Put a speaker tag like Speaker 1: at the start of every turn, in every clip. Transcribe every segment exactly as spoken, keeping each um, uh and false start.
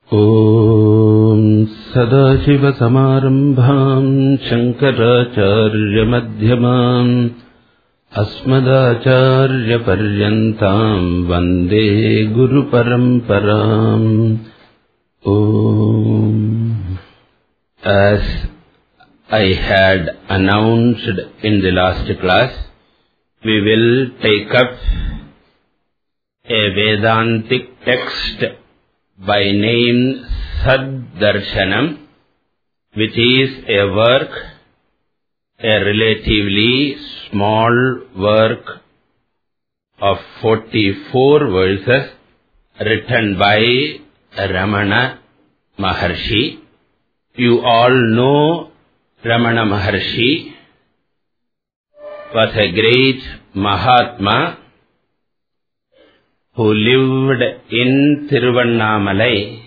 Speaker 1: Om Sadashiva Samarambham Shankaracharya Madhyamam Asmadacharya Paryantam Vande Guru Paramparam. Om. As I had announced in the last class, we will take up a Vedantic text by name Saddarshanam, which is a work, a relatively small work of forty-four verses written by Ramana Maharshi. You all know Ramana Maharshi was a great Mahatma who lived in Tiruvannamalai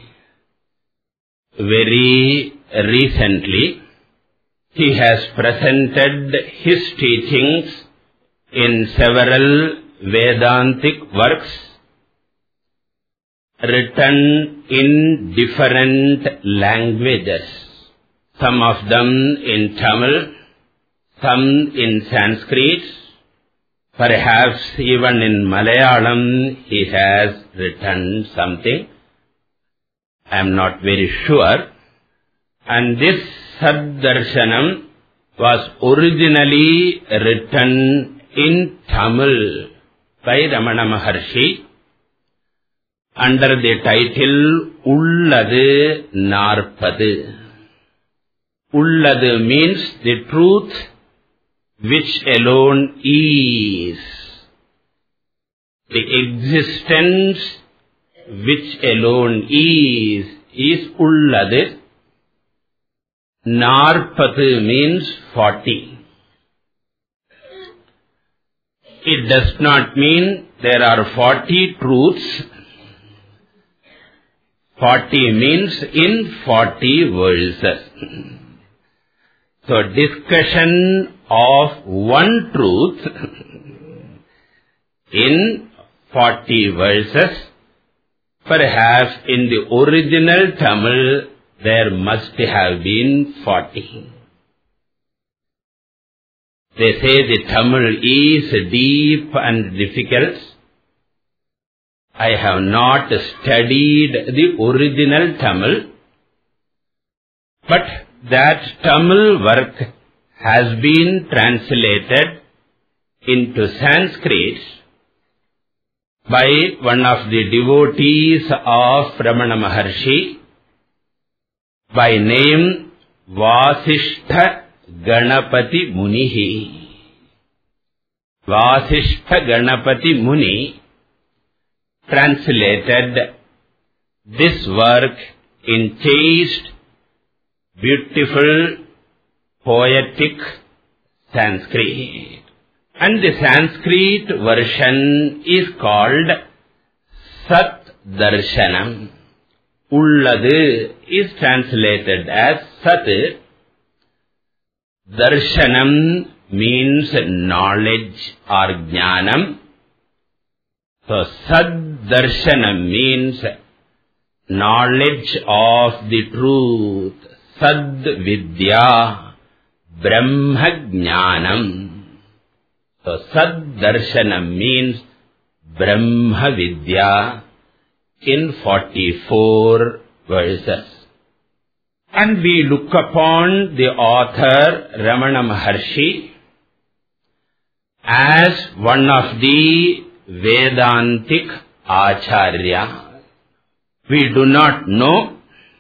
Speaker 1: very recently. He has presented his teachings in several Vedantic works written in different languages, some of them in Tamil, some in Sanskrit, perhaps even in Malayalam he has written something. I am not very sure. And this Saddarshanam was originally written in Tamil by Ramana Maharshi under the title Ulladu Narpadu. Ulladu means the truth which alone is, the existence which alone is, is Ulladu. Narpadu means forty. It does not mean there are forty truths. Forty means in forty verses. So discussion of one truth in forty verses. Perhaps in the original Tamil there must have been forty. They say the Tamil is deep and difficult. I have not studied the original Tamil, but that Tamil work has been translated into Sanskrit by one of the devotees of Ramana Maharshi by name Vasishtha Ganapati Munihi. Vasishtha Ganapati Muni translated this work in chaste, beautiful, poetic Sanskrit. And the Sanskrit version is called Sat Darshanam. Ulladu is translated as Sat. Darshanam means knowledge or jnanam. So Sad Darshanam means knowledge of the truth. Sad Vidya Brahma Jnanam. So Sad Darshanam means Brahma Vidya in forty-four verses. And we look upon the author Ramana Maharshi as one of the Vedantic Acharya. We do not know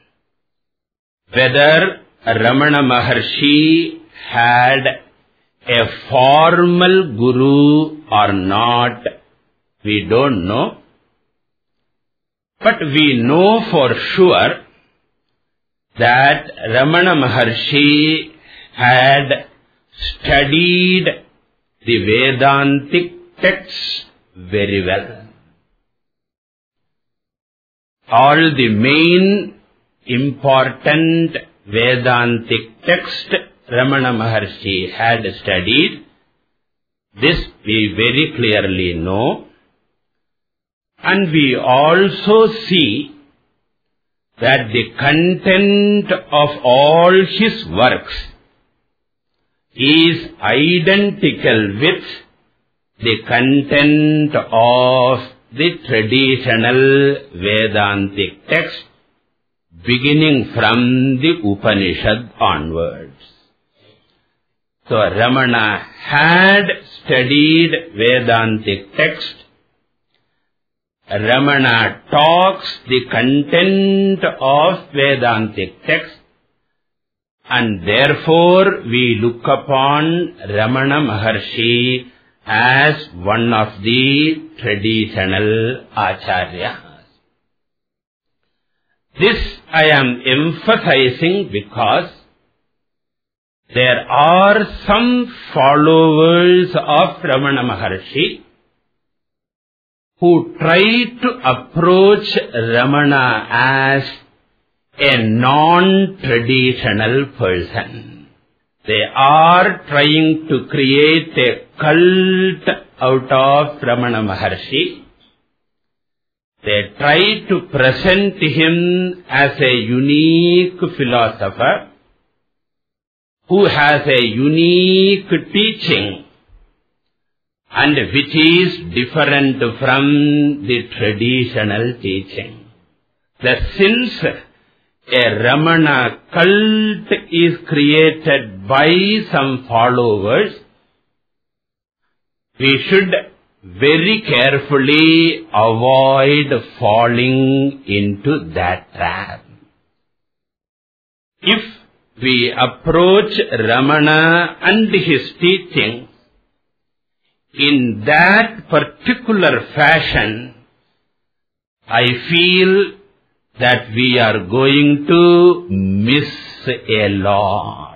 Speaker 1: whether Ramana Maharshi had a formal guru or not. We don't know. But we know for sure that Ramana Maharshi had studied the Vedantic texts very well. All the main important Vedantic texts Ramana Maharshi had studied. This we very clearly know. And we also see that the content of all his works is identical with the content of the traditional Vedantic text beginning from the Upanishad onwards. So Ramana had studied Vedantic text. Ramana talks the content of Vedantic text, and therefore we look upon Ramana Maharshi as one of the traditional acharyas. This I am emphasizing because there are some followers of Ramana Maharshi who try to approach Ramana as a non-traditional person. They are trying to create a cult out of Ramana Maharshi. They try to present him as a unique philosopher who has a unique teaching and which is different from the traditional teaching. That since a Ramana cult is created by some followers, we should very carefully avoid falling into that trap. If we approach Ramana and his teaching in that particular fashion, I feel that we are going to miss a lot.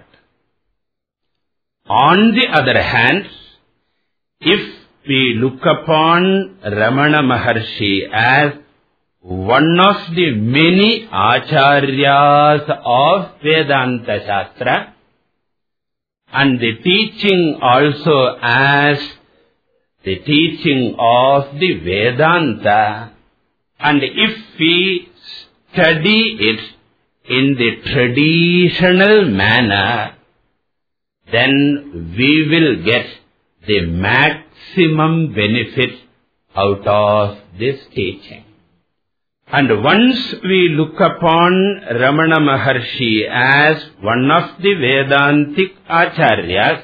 Speaker 1: On the other hand, if we look upon Ramana Maharshi as one of the many acharyas of Vedanta Shastra, and the teaching also as the teaching of the Vedanta, and if we study it in the traditional manner, then we will get the maximum benefit out of this teaching. And once we look upon Ramana Maharshi as one of the Vedantic acharyas,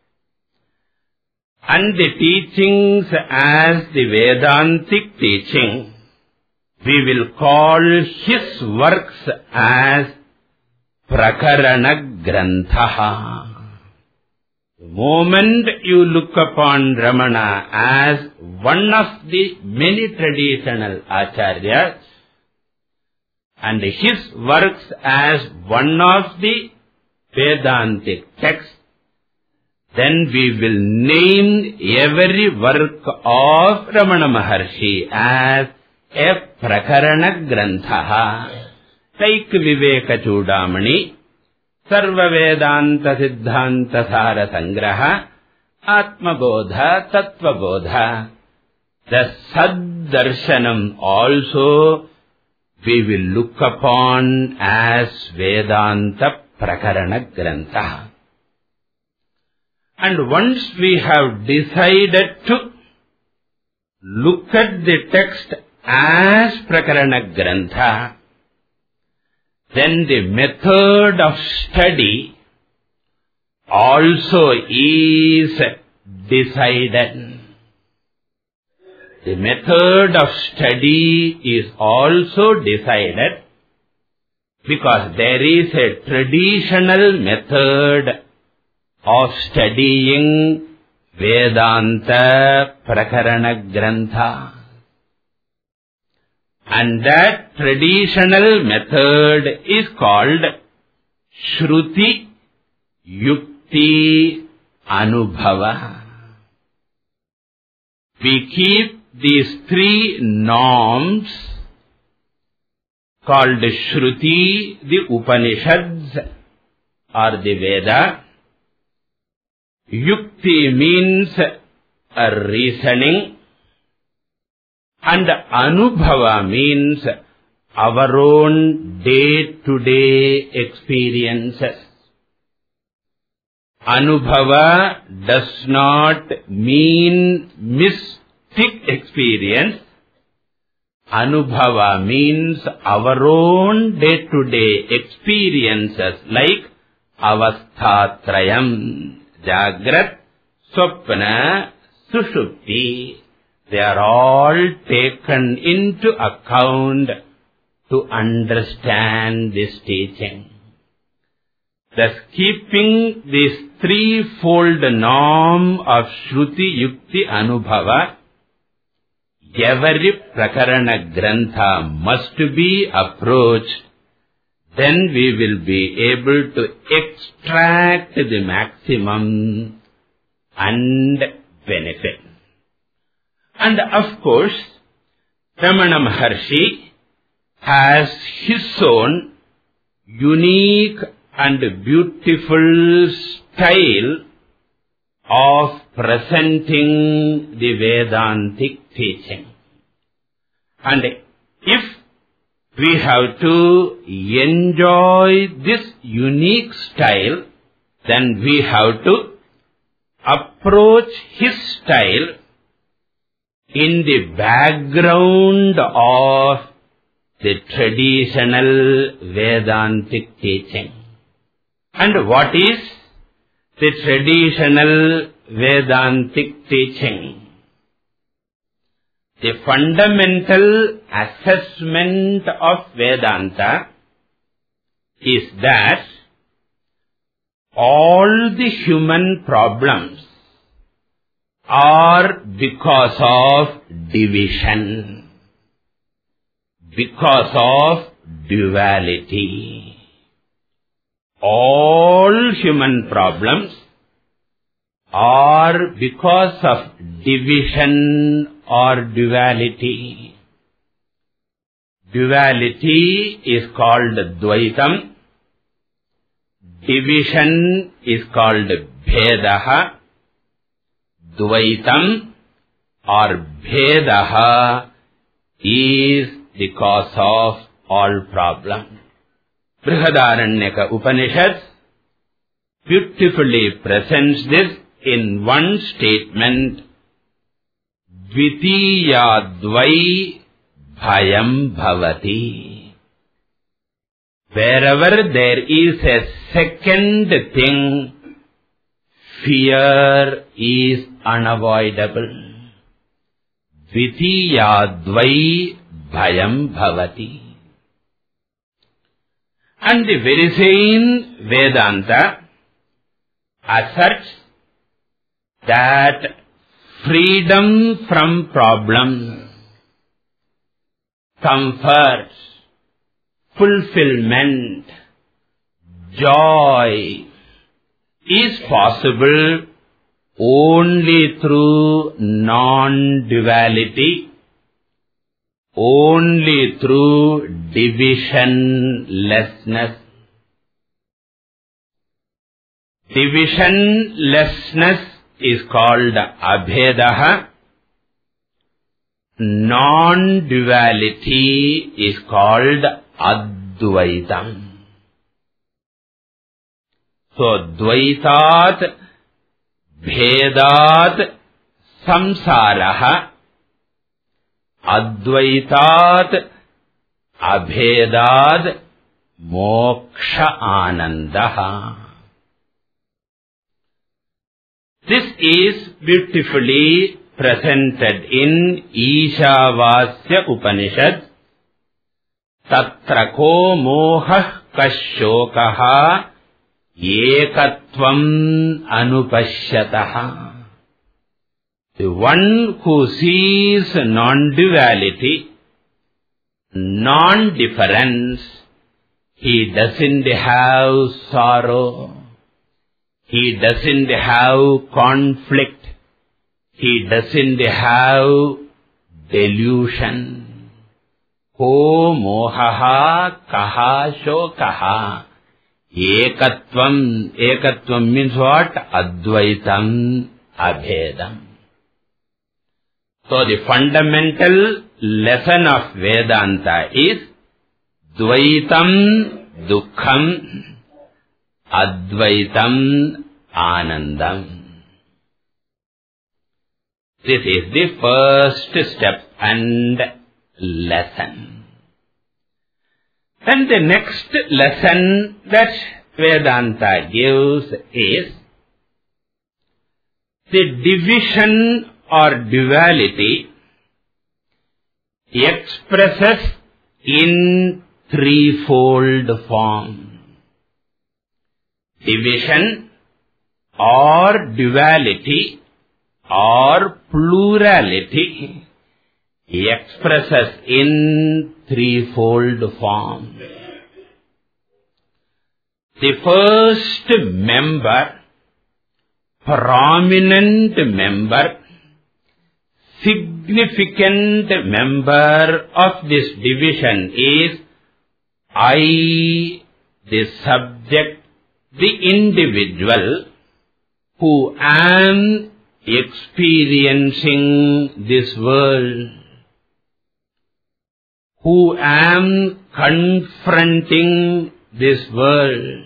Speaker 1: and the teachings as the Vedantic teaching, we will call his works as Prakarana Grantha. The moment you look upon Ramana as one of the many traditional acharyas, and his works as one of the Vedantic texts, then we will name every work of Ramana Maharshi as a Prakarana Grantha. Like Viveka Chudamani, Sarva Vedanta Siddhanta Sara Sangraha, Atma Bodha, Tattva Bodha. The Sad-darshanam also we will look upon as Vedanta Prakarana Grantha. And once we have decided to look at the text as Prakarana Grantha, then the method of study also is decided. The method of study is also decided because there is a traditional method of studying Vedanta Prakarana Grantha. And that traditional method is called Shruti Yukti Anubhava. We keep these three norms called Shruti, the Upanishads or the Veda. Yukti means a reasoning, and Anubhava means our own day-to-day experiences. Anubhava does not mean mystic experience. Anubhava means our own day-to-day experiences like avasthatrayam, jagrat, swapna, sushupti. They are all taken into account to understand this teaching. Thus, keeping this threefold norm of Shruti, Yukti, Anubhava, every Prakarana Grantha must be approached. Then we will be able to extract the maximum and benefit. And of course, Ramana Maharshi has his own unique and beautiful style of presenting the Vedantic teaching. And if we have to enjoy this unique style, then we have to approach his style in the background of the traditional Vedantic teaching. And what is the traditional Vedantic teaching? The fundamental assessment of Vedanta is that all the human problems are because of division, because of duality. All human problems are because of division or duality. Duality is called Dvaitam. Division is called Bhedaha. Dvaitam or Bhedaha is the cause of all problems. Brihadaranyaka Upanishad beautifully presents this in one statement. Dvitiyadvai bhayam bhavati. Wherever there is a second thing, fear is unavoidable. Dvitiyadvai bhayam bhavati. And the very same Vedanta asserts that freedom from problems, comfort, fulfillment, joy is possible only through non-duality, only through divisionlessness. Divisionlessness is called Abhedaha. Non-duality is called Advaitam. So, Dvaitat, Bhedat, Samsaraha. Advaitat, Abhedad, Moksha Anandaha. This is beautifully presented in Ishavasya Upanishad. Tatra ko mohah kashokaha ekatvam anupashyataha. The one who sees non-duality, non-difference, he doesn't have sorrow, he doesn't have conflict, he doesn't have delusion. Ko mohaha kaha shokaha. Ekatvam. Ekatvam means what? Advaitam, Abhedam. So the fundamental lesson of Vedanta is Dvaitam Dukkham, Advaitam Anandam. This is the first step and lesson. And the next lesson that Vedanta gives is the division or duality expresses in threefold form. Division or duality or plurality expresses in threefold form. The first member, prominent member, significant member of this division is I, the subject, the individual who am experiencing this world, who am confronting this world,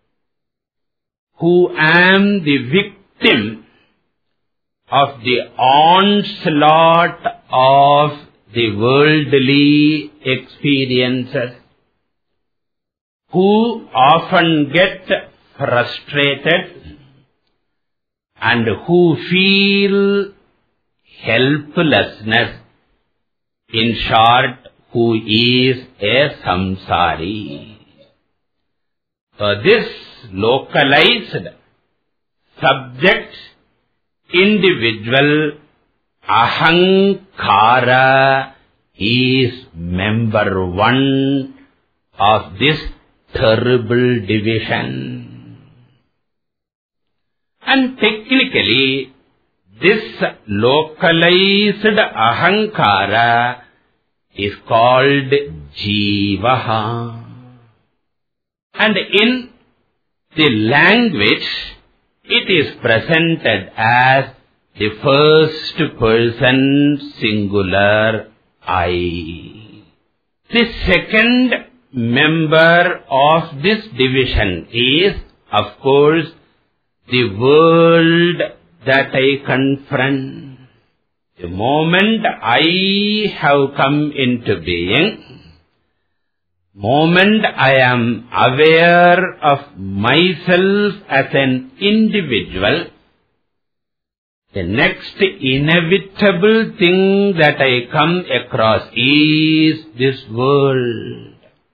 Speaker 1: who am the victim of the onslaught of the worldly experiences, who often get frustrated and who feel helplessness, in short, who is a samsari. So this localized subject, individual, ahankara is member one of this terrible division. And technically, this localized ahankara is called jivaha. And in the language, it is presented as the first person singular I. The second member of this division is, of course, the world that I confront. The moment I have come into being, moment I am aware of myself as an individual, the next inevitable thing that I come across is this world.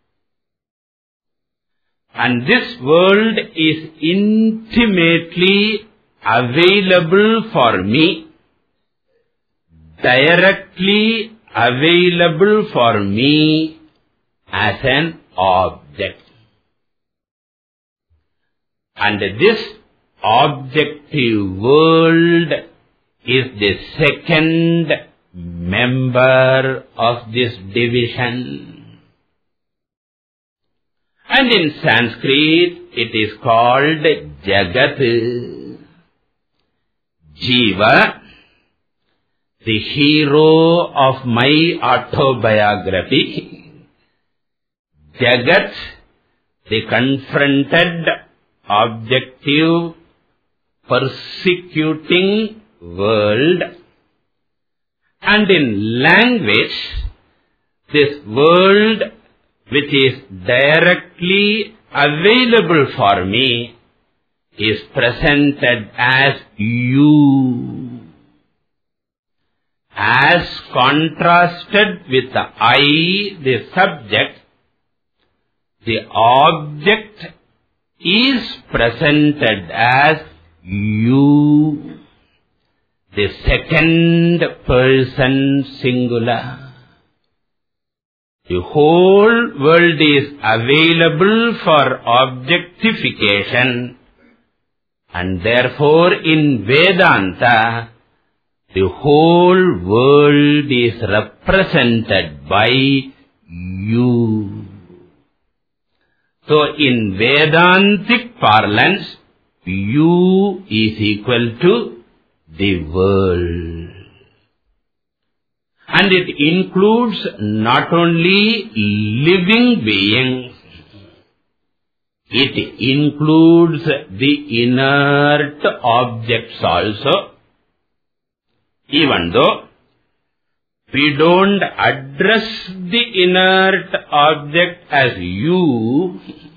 Speaker 1: And this world is intimately available for me, directly available for me as an object. And this objective world is the second member of this division. And in Sanskrit, it is called Jagat. Jiva, the hero of my autobiography. Jagat, the confronted, objective, persecuting world. And in language, this world which is directly available for me is presented as you, as contrasted with the I, the subject. The object is presented as you, the second person singular. The whole world is available for objectification, and therefore in Vedanta, the whole world is represented by you. So in Vedantic parlance, you is equal to the world. And it includes not only living beings, it includes the inert objects also. Even though we don't address the inert object as you,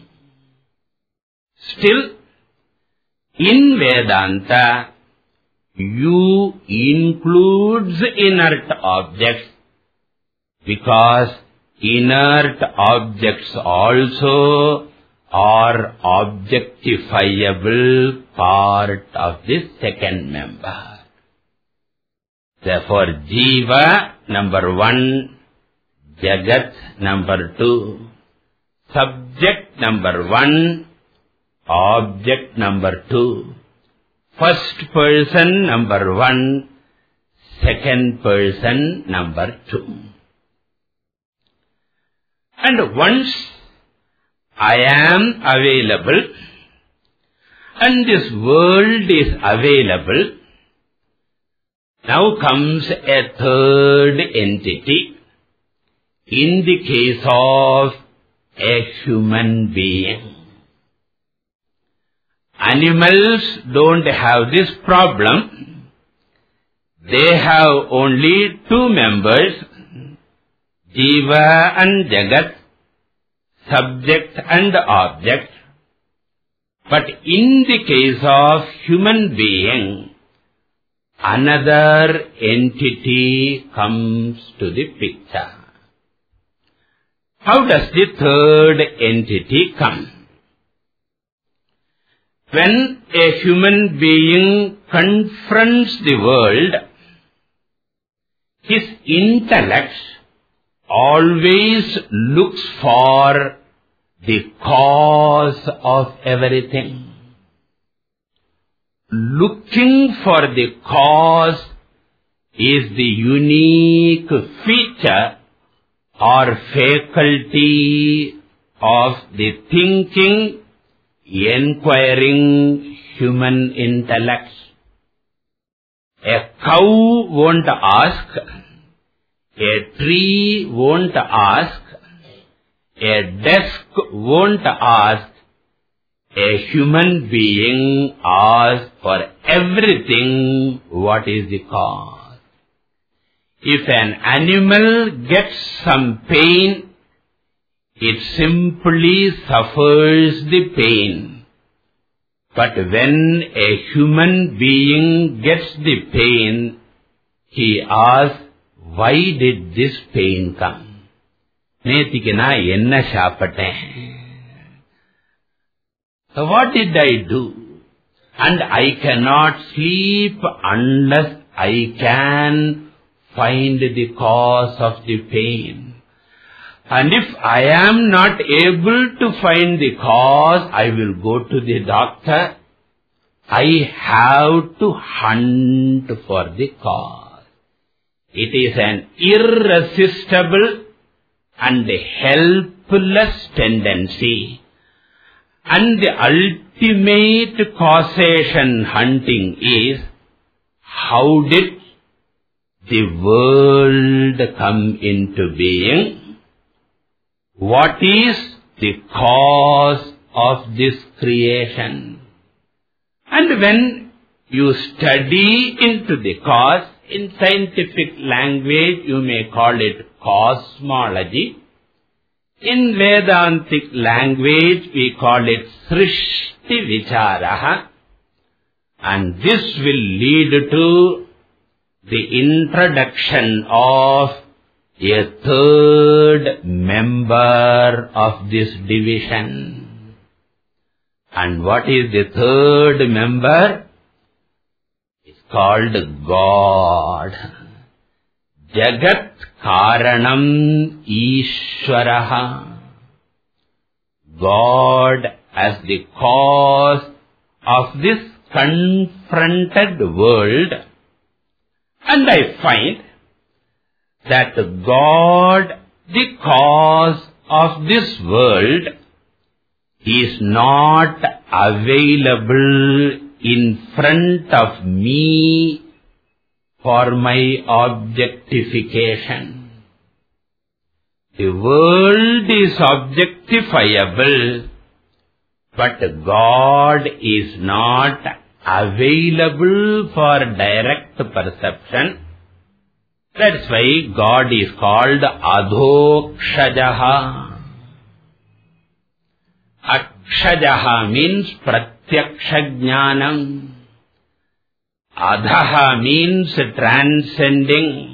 Speaker 1: still in Vedanta, you includes inert objects, because inert objects also are objectifiable part of the second member. Therefore, Jiva number one, Jagat number two, subject number one, object number two, first person number one, second person number two. And once I am available and this world is available, now comes a third entity in the case of a human being. Animals don't have this problem. They have only two members, Jiva and Jagat, subject and object. But in the case of human being, another entity comes to the picture. How does the third entity come? When a human being confronts the world, his intellect always looks for the cause of everything. Looking for the cause is the unique feature or faculty of the thinking, inquiring human intellect. A cow won't ask, a tree won't ask, a desk won't ask, a human being asks for everything what is the cause. If an animal gets some pain, it simply suffers the pain. But when a human being gets the pain, he asks, why did this pain come? நேத்திக்கு நான் என்ன சாப்பிட்டேன்? So what did I do? And I cannot sleep unless I can find the cause of the pain. And if I am not able to find the cause, I will go to the doctor. I have to hunt for the cause. It is an irresistible and helpless tendency. And the ultimate causation hunting is, how did the world come into being? What is the cause of this creation? And when you study into the cause, in scientific language you may call it cosmology. In Vedantic language we call it Srishti Vicharaha. And this will lead to the introduction of a third member of this division. And what is the third member? It's called God. Jagat Karanam Ishwaraha. God as the cause of this confronted world. And I find that God, the cause of this world, is not available in front of me for my objectification. The world is objectifiable, but God is not available for direct perception. That's why God is called Adhokshajaha. Akshajaha means Pratyaksha Jnanam. Adhaha means transcending.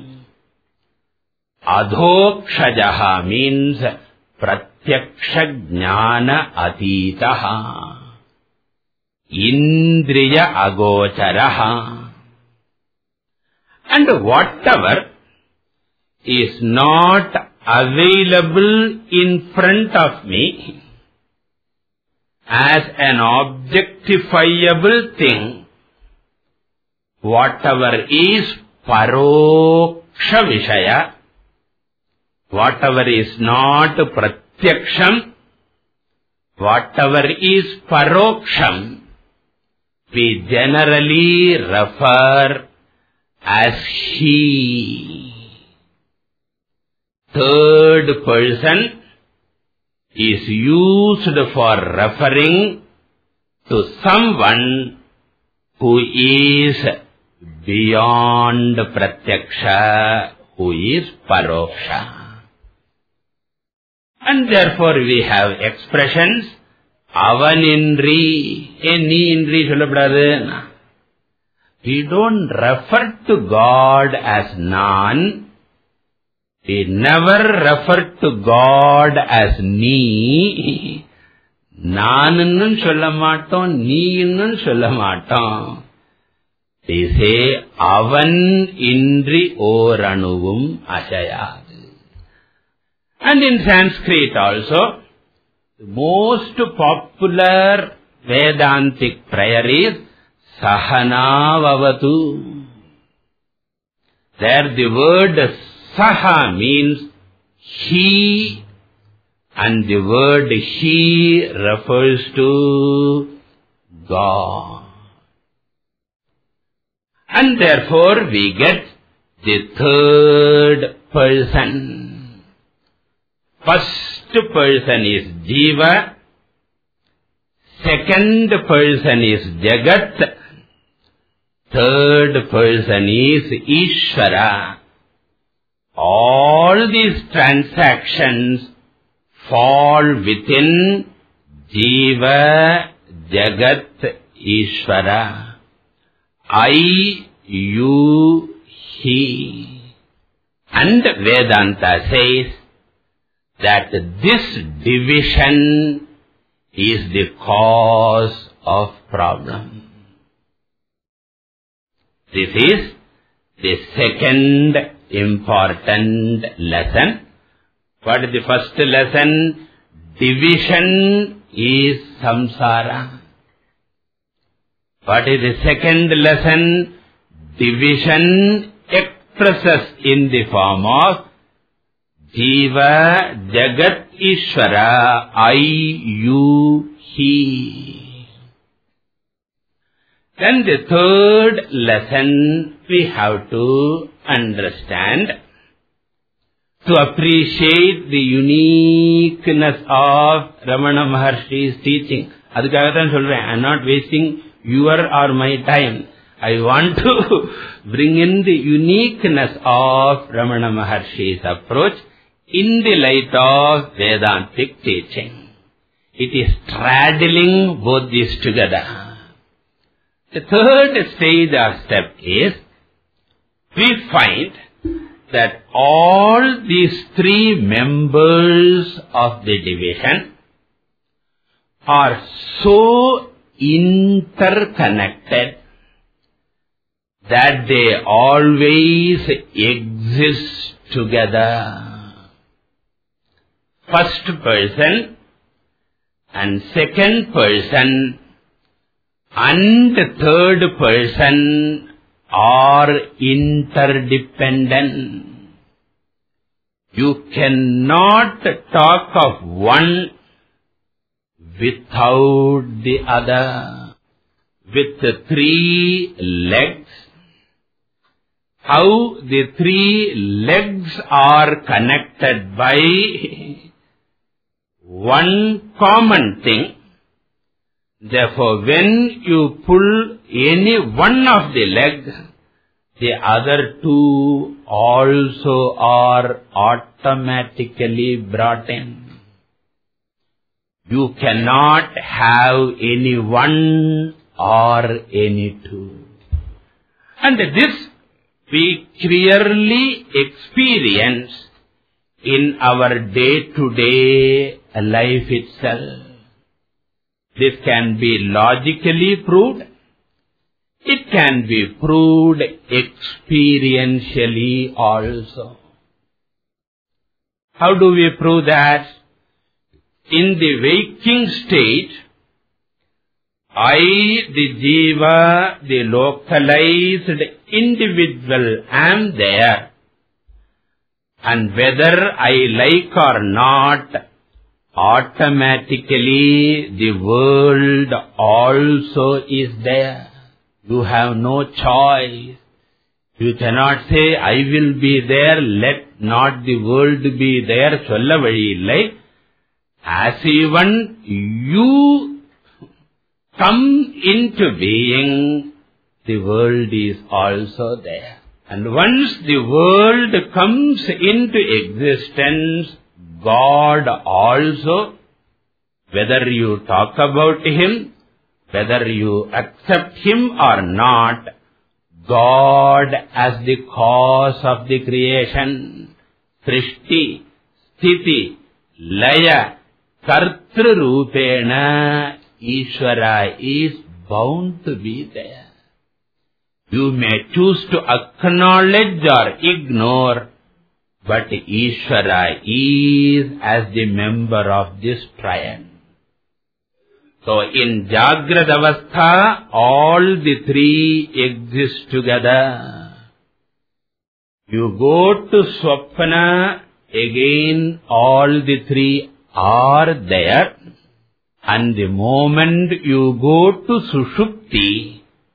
Speaker 1: Adhokshajaha means Pratyaksha Jnana Atitaha. Indriya Agocharaha. And whatever is not available in front of me as an objectifiable thing, whatever is Paroksha Vishaya, whatever is not Pratyaksham, whatever is Paroksham, we generally refer as he. Third person is used for referring to someone who is beyond Pratyaksha, who is Paroksha. And therefore we have expressions, Avanindri, any indri sollapradhu. We don't refer to God as Nan. We never refer to God as Ni. Nanannum sollamaattom, Neennum sollamaattom. We say, Avan indri oranuvum asayadu. And in Sanskrit also, the most popular Vedantic prayer is Sahana Vavatu. There the word Saha means he, and the word he refers to God. And therefore we get the third person. First person is Jiva, second person is Jagat, third person is Ishvara. All these transactions fall within Jiva, Jagat, Ishvara. I, you, he. And Vedanta says that this division is the cause of problem. This is the second important lesson. What is the first lesson? Division is samsara. What is the second lesson? Division expresses in the form of Jiva, Jagat, Ishvara, I, you, he. Then the third lesson we have to understand to appreciate the uniqueness of Ramana Maharshi's teaching. Adukkagathan solren, I am not wasting your or my time. I want to bring in the uniqueness of Ramana Maharshi's approach in the light of Vedantic teaching. It is straddling both these together. The third stage or step is, we find that all these three members of the division are so interconnected that they always exist together. First person and second person and third person are interdependent. You cannot talk of one without the other. With the three legs, how the three legs are connected by one common thing. Therefore, when you pull any one of the legs, the other two also are automatically brought in. You cannot have any one or any two. And this we clearly experience in our day-to-day life itself. This can be logically proved. It can be proved experientially also. How do we prove that? In the waking state, I, the jiva, the localized individual, am there. And whether I like or not, automatically the world also is there. You have no choice. You cannot say, I will be there, let not the world be there. Solla vali illai. As even you come into being, the world is also there. And once the world comes into existence, God also, whether you talk about Him, whether you accept Him or not, God as the cause of the creation, Srishti, Sthiti, Laya, Kartru Rupena, Ishvara is bound to be there. You may choose to acknowledge or ignore, but Ishvara is as the member of this triad. So in Jagrad Avastha, all the three exist together. You go to Swapna, again all the three are there. And the moment you go to Sushupti,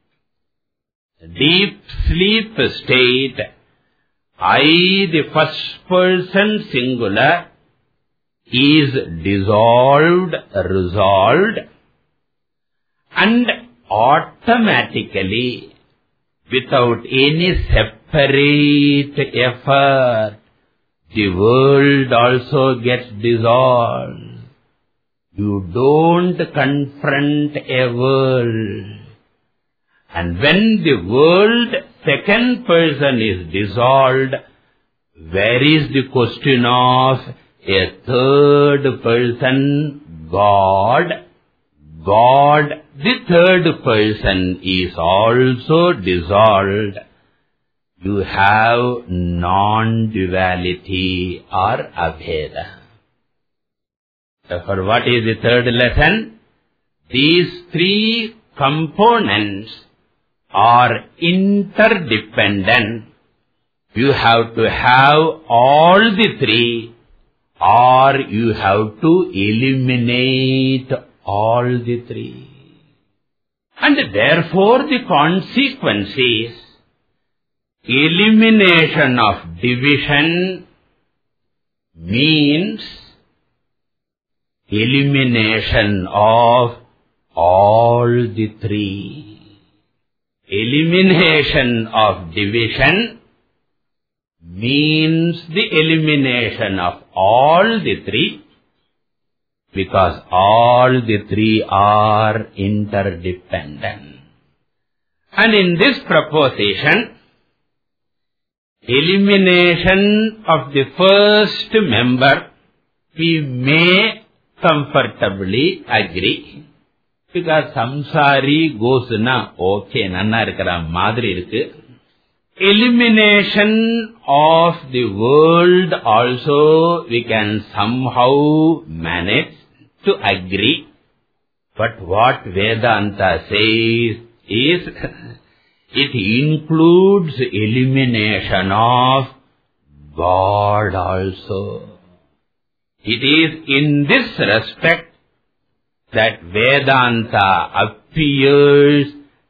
Speaker 1: deep sleep state, I, the first person singular, is dissolved, resolved, and automatically, without any separate effort, the world also gets dissolved. You don't confront a world. And when the world, second person is dissolved, where is the question of a third person, God? God, the third person, is also dissolved. You have non-duality or abheda. Therefore, what is the third lesson? These three components are interdependent. You have to have all the three, or you have to eliminate all the three. And therefore the consequence is elimination of division means elimination of all the three. Elimination of division means the elimination of all the three, because all the three are interdependent. And in this proposition, elimination of the first member, we may comfortably agree. Because samsari goes na, okay, nanna irukara madri irukku. Elimination of the world also we can somehow manage to agree. But what Vedanta says is, it includes elimination of God also. It is in this respect that Vedanta appears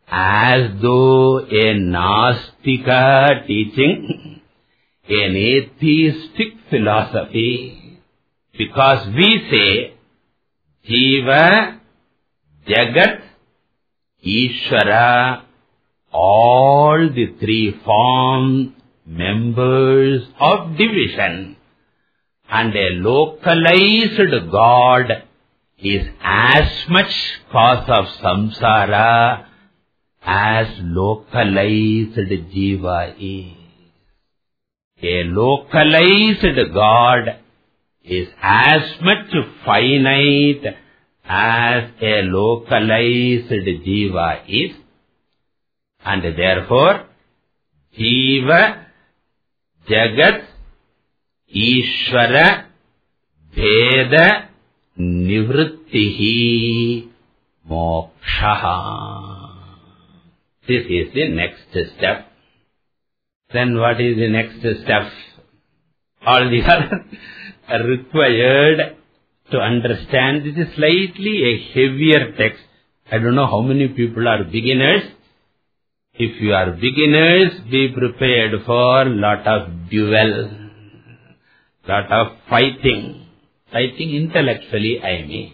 Speaker 1: as though a Nastika teaching an atheistic philosophy, because we say Jiva, Jagat, Ishvara, all the three form members of division, and a localized God is as much cause of samsara as localized Jiva is. A localized God is as much finite as a localized Jiva is, and therefore Jiva, Jagat, Ishvara, Bheda, Nivrittihi, Moksha. This is the next step. Then what is the next step? All these are required to understand. This is slightly a heavier text. I don't know how many people are beginners. If you are beginners, be prepared for lot of duel, lot of fighting. Fighting intellectually, I mean.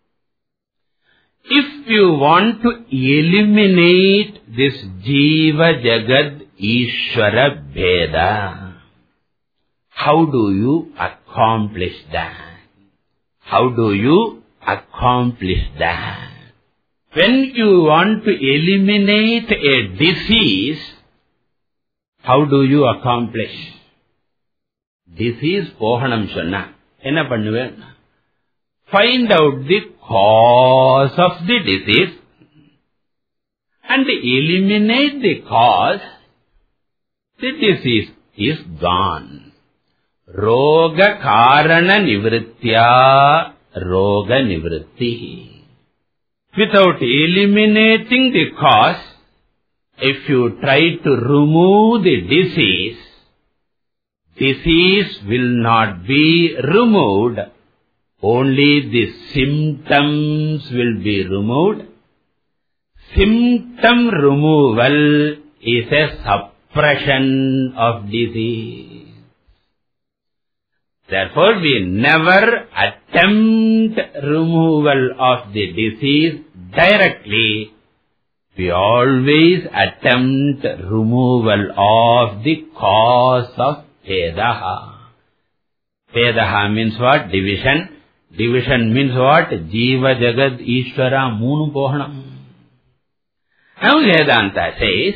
Speaker 1: If you want to eliminate this Jiva, Jagat, Ishvara, Bheda, how do you accomplish that? How do you accomplish that? When you want to eliminate a disease, how do you accomplish? Disease pohanam sonna. Enna pannuven? Find out the cause of the disease and eliminate the cause. The disease is gone. Roga karana nivritya roga nivritti. Without eliminating the cause, if you try to remove the disease, disease will not be removed. Only the symptoms will be removed. Symptom removal is a suppression of disease. Therefore, we never attempt removal of the disease directly. We always attempt removal of the cause of Vedaha. Vedaha means what? Division. Division means what? Jiva, Jagat, Ishvara, Moonu Pohanam. Now Vedanta says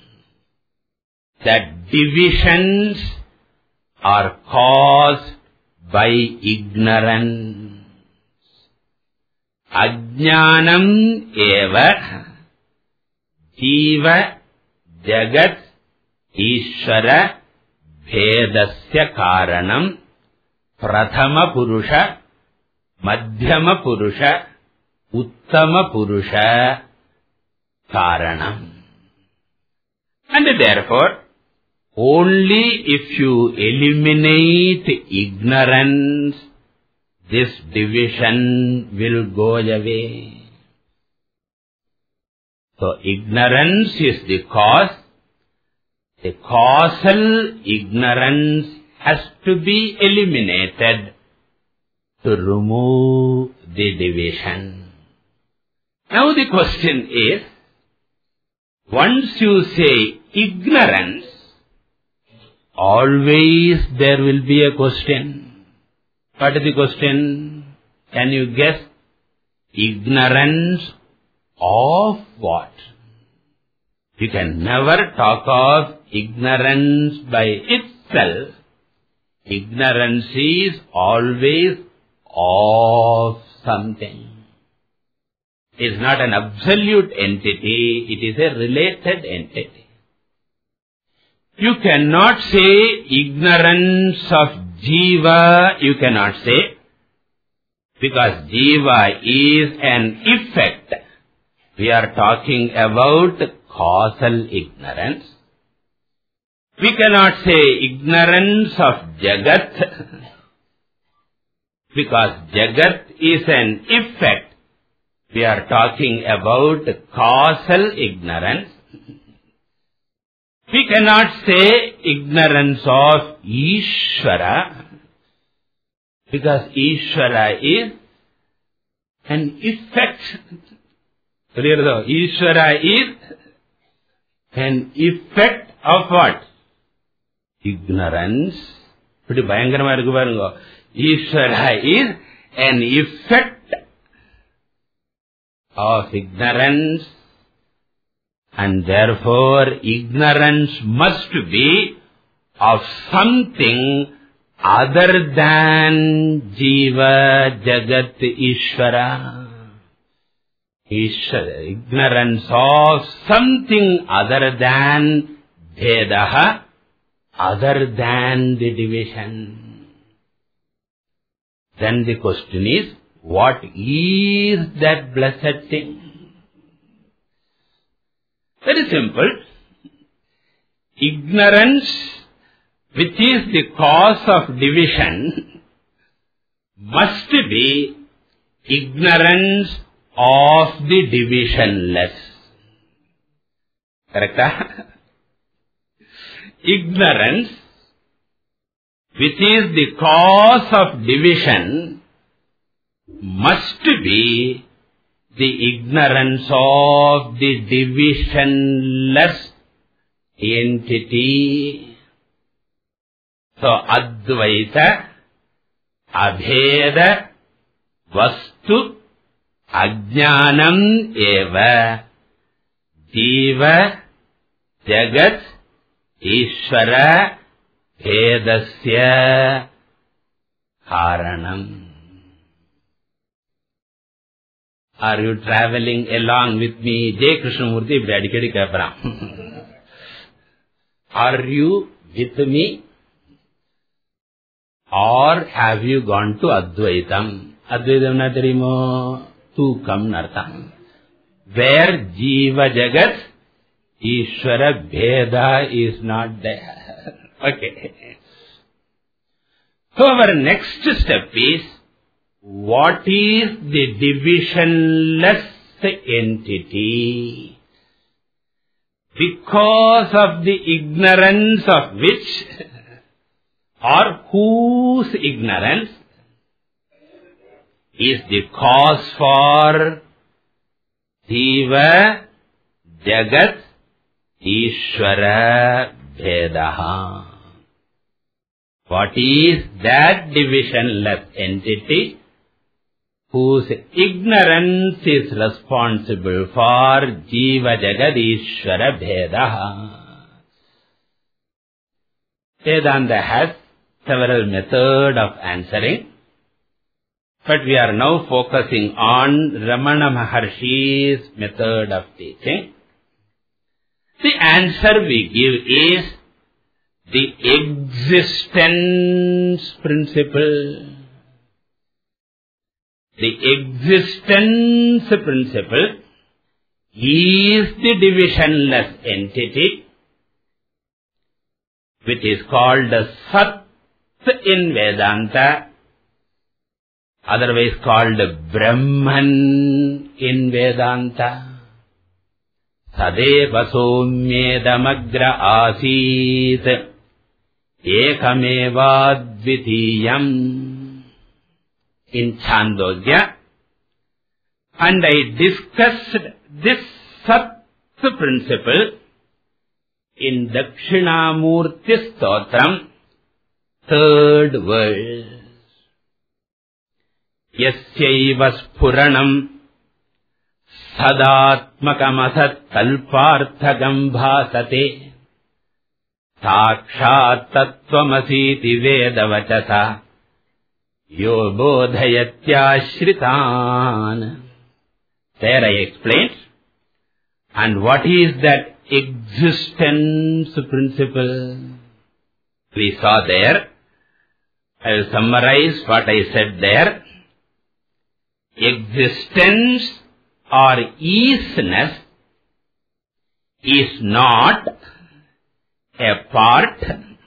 Speaker 1: that divisions are caused by ignorance. Ajnanam eva Jiva, Jagat, Ishvara, Bhedasya karanam Prathama Purusha, Madhyama Purusha, Uttama Purusha Karanam. And therefore, only if you eliminate ignorance, this division will go away. So, ignorance is the cause. The causal ignorance has to be eliminated to remove the division. Now the question is, once you say ignorance, always there will be a question. What is the question? Can you guess? Ignorance of what? You can never talk of ignorance by itself. Ignorance is always of something. It is not an absolute entity, it is a related entity. You cannot say ignorance of Jiva, you cannot say, because Jiva is an effect. We are talking about causal ignorance. We cannot say ignorance of Jagat, because Jagat is an effect. We are talking about causal ignorance. We cannot say ignorance of Ishvara, because Ishvara is an effect. Ishvara is an effect of what? Ignorance. Pretty bhayankarama irukku parunga. Ishvara is an effect of ignorance, and therefore ignorance must be of something other than Jiva, Jagat, Ishvara. Ishvara, ignorance of something other than Vedaha, other than the division. Then the question is, what is that blessed thing? Very simple. Ignorance, which is the cause of division, must be ignorance of the divisionless. Correct? Ignorance, which is the cause of division, must be the ignorance of the divisionless entity. So, Advaita, Abheda, Vastu, Ajnanam eva, Jiva, Jagat, Ishvara, Vedasya, Karanam. Are you traveling along with me? Jai Krishnamurti, Bradikadi Kapra. Are you with me? Or have you gone to Advaitam? Advaitam na terimo, Tukam nartam. Where Jiva Jagat, Ishvara Bheda is not there. Okay. So our next step is, what is the divisionless entity? Because of the ignorance of which, or whose ignorance, is the cause for Jiva, Jagat, Ishvara, Vedaha. What is that divisionless entity whose ignorance is responsible for Jiva, Jagat, Ishvara, Vedaha? Vedanta has several methods of answering, but we are now focusing on Ramana Maharshi's method of teaching. The answer we give is the existence principle. The existence principle is the divisionless entity, which is called Sat in Vedanta, otherwise called Brahman in Vedanta. Sadeva somyedamagra asit ekameva dvitiyam in Chandogya. And I discussed this Sat principle in Dakshinamurti Stotram, third verse. Yasyaiva spuranam sadatmakamasat kalparthagam bhasate sakshat tattvamasiti vedavachasa yo bodhayatyashritan. There I explained. And what is that existence principle? We saw there. I will summarize what I said there. Existence or isness is not a part.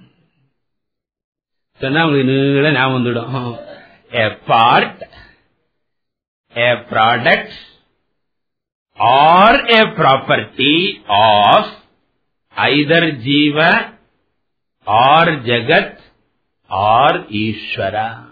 Speaker 1: So now we know a part, a product, are a property of either Jiva or Jagat or Ishvara.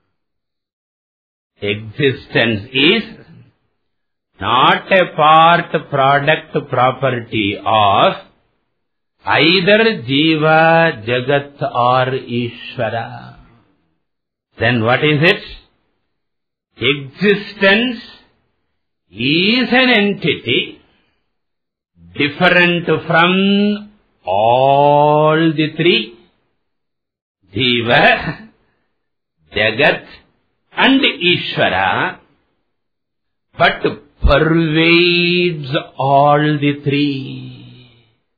Speaker 1: Existence is not a part, product, property of either Jiva, Jagat or Ishvara. Then what is it? Existence is an entity different from all the three, Jiva, Jagat and Ishvara, but pervades all the three.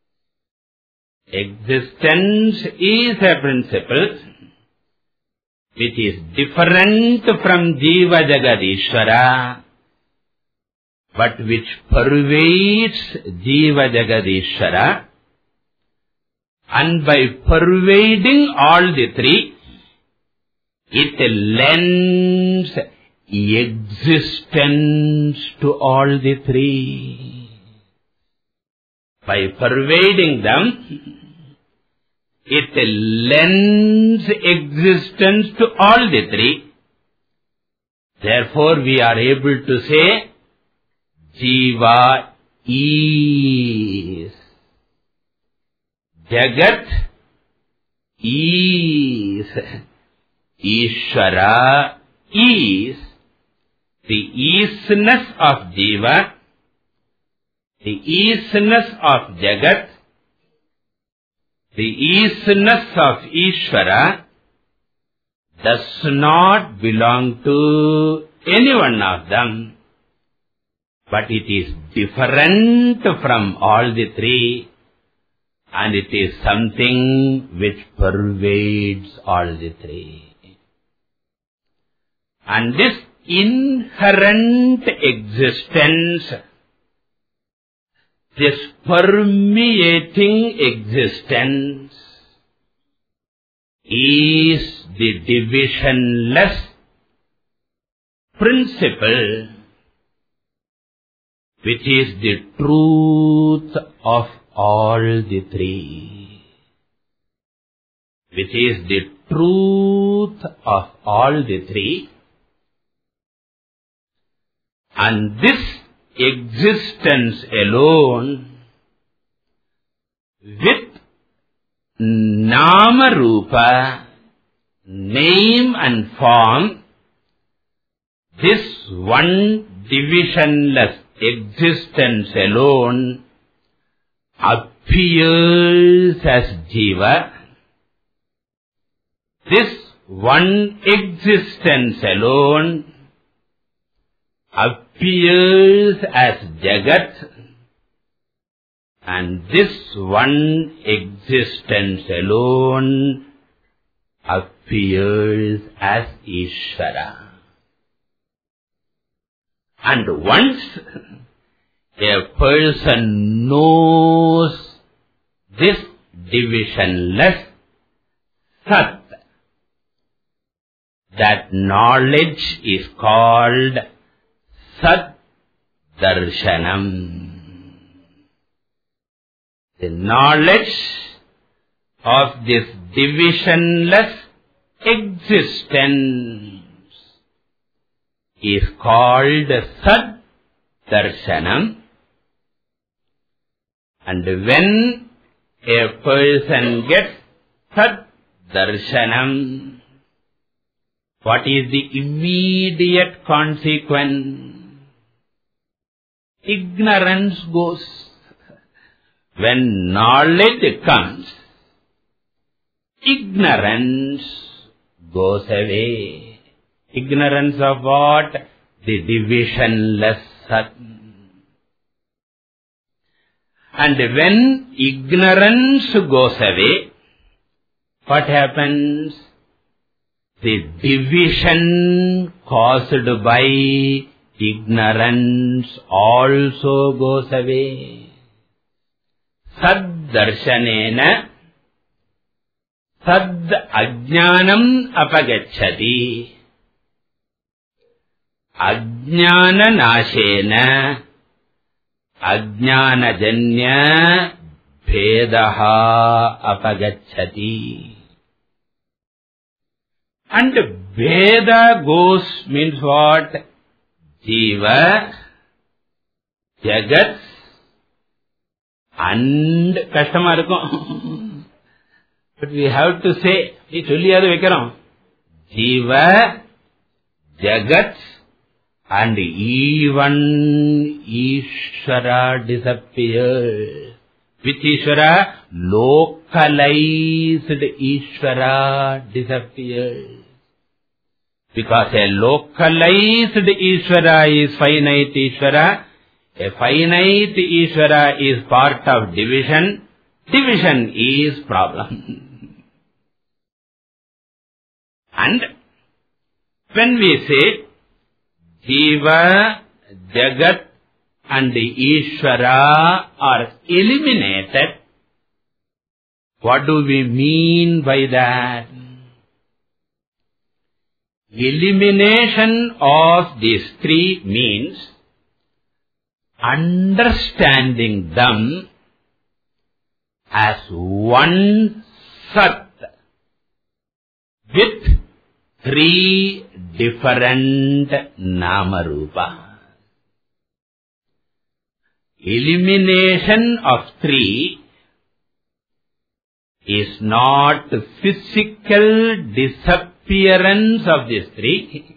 Speaker 1: Existence is a principle which is different from Jiva, Jagat, Ishvara, but which pervades Jiva, Jagat, Ishvara, and by pervading all the three, it lends existence to all the three. By pervading them, it lends existence to all the three. Therefore, we are able to say, Jiva is, Jagat is, Ishvara is. The isness of Jiva, the isness of Jagat, the isness of Ishvara does not belong to any one of them, but it is different from all the three, and it is something which pervades all the three. And this inherent existence, this permeating existence, is the divisionless principle, which is the truth of all the three, which is the truth of all the three. And this existence alone, with Nama Rupa, name and form, this one divisionless existence alone appears as Jiva. This one existence alone appears as Jagat, and this one existence alone appears as Ishvara. And once a person knows this divisionless Sat, that knowledge is called Sat Darshanam. The knowledge of this divisionless existence is called Sat Darshanam. And when a person gets Sat Darshanam, what is the immediate consequence? Ignorance goes. When knowledge comes, ignorance goes away. Ignorance of what? The divisionless Sat. And when ignorance goes away, what happens? The division caused by ignorance also goes away. Sad darshanena sad ajnanam apagacchati. Ajnana nashena ajnanajanya bhedaha apagacchati. And Veda goes means what? Jiva, Jagat, and கஷ்டமா இருக்கும். But we have to say, we சொல்லியாது வைக்கிறோம். Jiva, Jagat, and even Ishvara disappears. Which Ishvara? Localized Ishvara disappears. Because a localized Ishvara is finite Ishvara. A finite Ishvara is part of division. Division is problem. And when we say Jiva, Jagat and Ishvara are eliminated, what do we mean by that? Elimination of these three means understanding them as one Sat with three different Namarupa. Elimination of three is not physical disappearance of these three.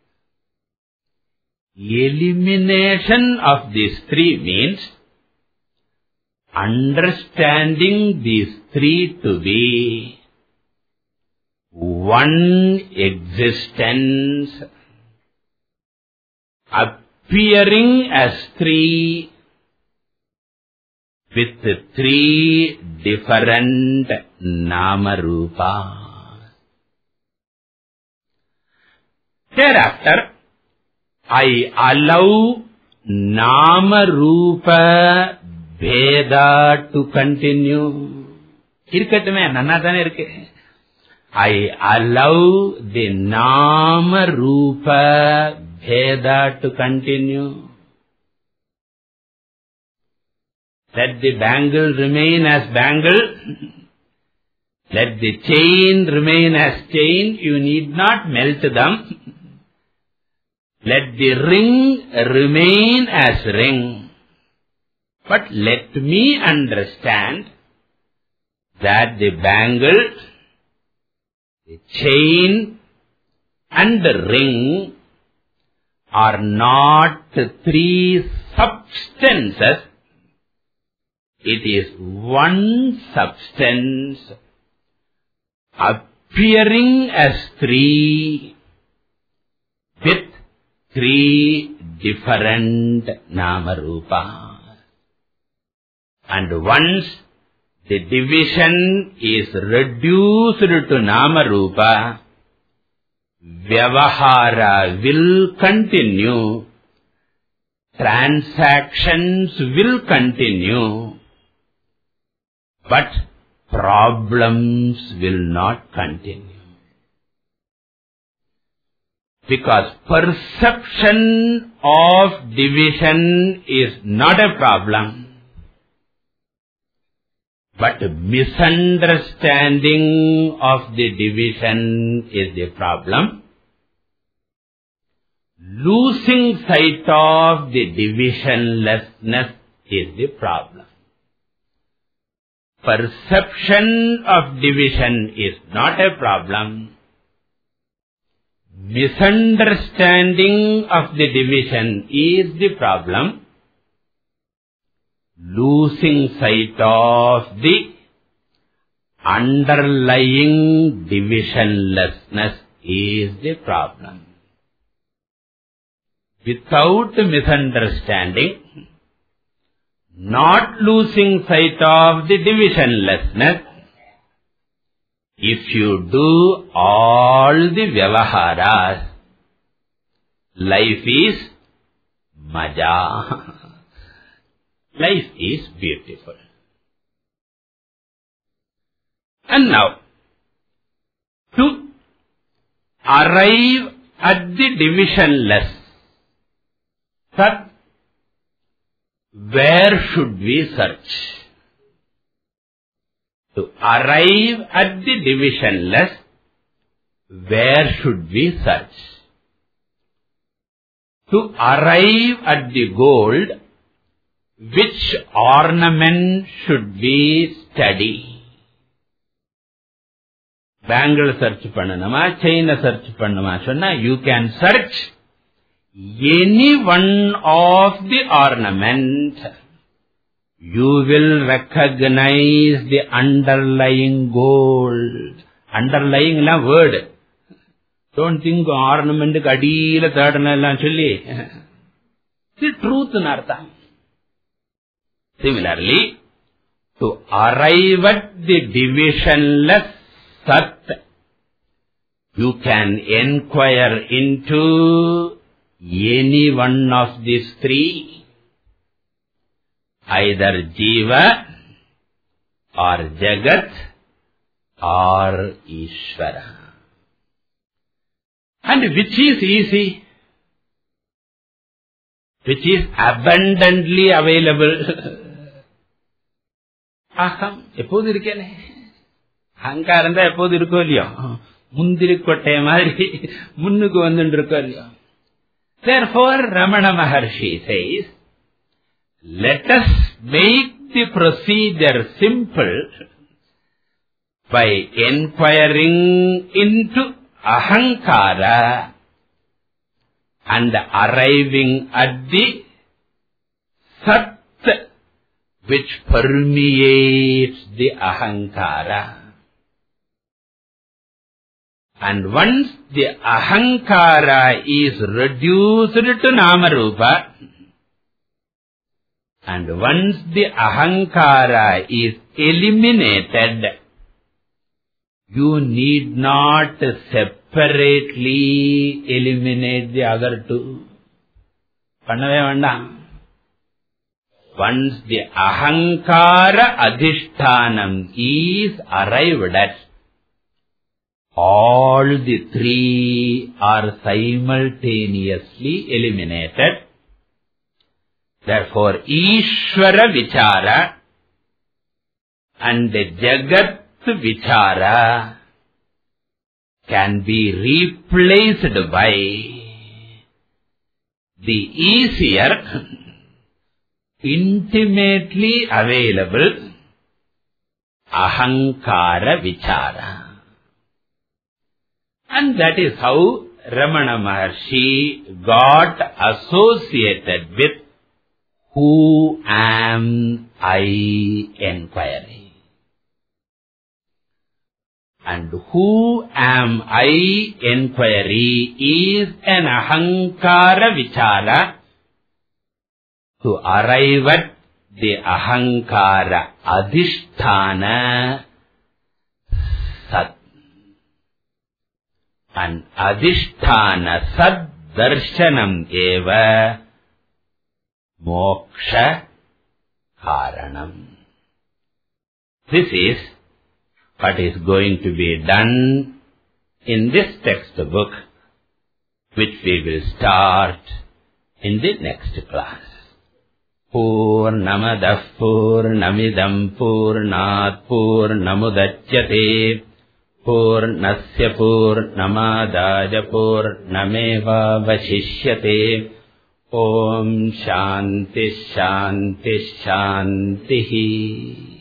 Speaker 1: Elimination of these three means understanding these three to be one existence, appearing as three with three different Namarupa. Thereafter, I allow Namarupa Bheda to continue. Irkattume nanna thane irukke. I allow the Namarupa Bheda to continue. Let the bangle remain as bangle. Let the chain remain as chain. You need not melt them. Let the ring remain as ring. But let me understand that the bangle, the chain and the ring are not three substances. It is one substance appearing as three with three different Namarupa. And once the division is reduced to Namarupa, Vyavahara will continue, transactions will continue, but problems will not continue. Because perception of division is not a problem, but misunderstanding of the division is the problem. Losing sight of the divisionlessness is the problem. Perception of division is not a problem. Misunderstanding of the division is the problem. Losing sight of the underlying divisionlessness is the problem. Without misunderstanding, not losing sight of the divisionlessness, if you do all the vyavaharas, life is maja. Life is beautiful. And now, to arrive at the divisionless Sat, where should we search? To arrive at the divisionless, where should we search? To arrive at the gold, which ornament should we study? Bangle search pannanuma, chain search pannuma sonna, you can search any one of the ornament. You will recognize the underlying gold. Underlying la word. Don't think ornament kadila thadana la chilli. The truth nartha. Similarly, to arrive at the divisionless Sat, you can inquire into any one of these three, either Jiva or Jagat or Ishvara. And which is easy? Which is abundantly available? Aham, எப்போது இருக்கேனே அங்காரந்தா எப்போது இருக்கோ இல்லையோ முந்திரி கொட்டை மாதிரி முன்னுக்கு வந்துட்டு இருக்கோ இல்லையோ. Therefore Ramana Maharshi says, let us make the procedure simple by inquiring into ahankara and arriving at the sat which permeates the ahankara. And once the ahankara is reduced to Namarupa, and once the ahankara is eliminated, you need not separately eliminate the other two. Pannave vandam. Once the ahankara adhishthanam is arrived at, all the three are simultaneously eliminated. Therefore, Ishvara Vichara and the Jagat Vichara can be replaced by the easier, intimately available Ahankara Vichara. And that is how Ramana Maharshi got associated with who am I inquiry. And who am I inquiry is an Ahankara Vichara to arrive at the Ahankara Adhisthana Sat. And Adhisthana Sad Darshanam Eva Moksha Karanam. This is what is going to be done in this textbook, which we will start in the next class. Purnamadah Purnamidam Purnat Purnamudachyate Purnasya Purnamadaja Purnameva Vashishyate. Om Shanti Shanti Shanti.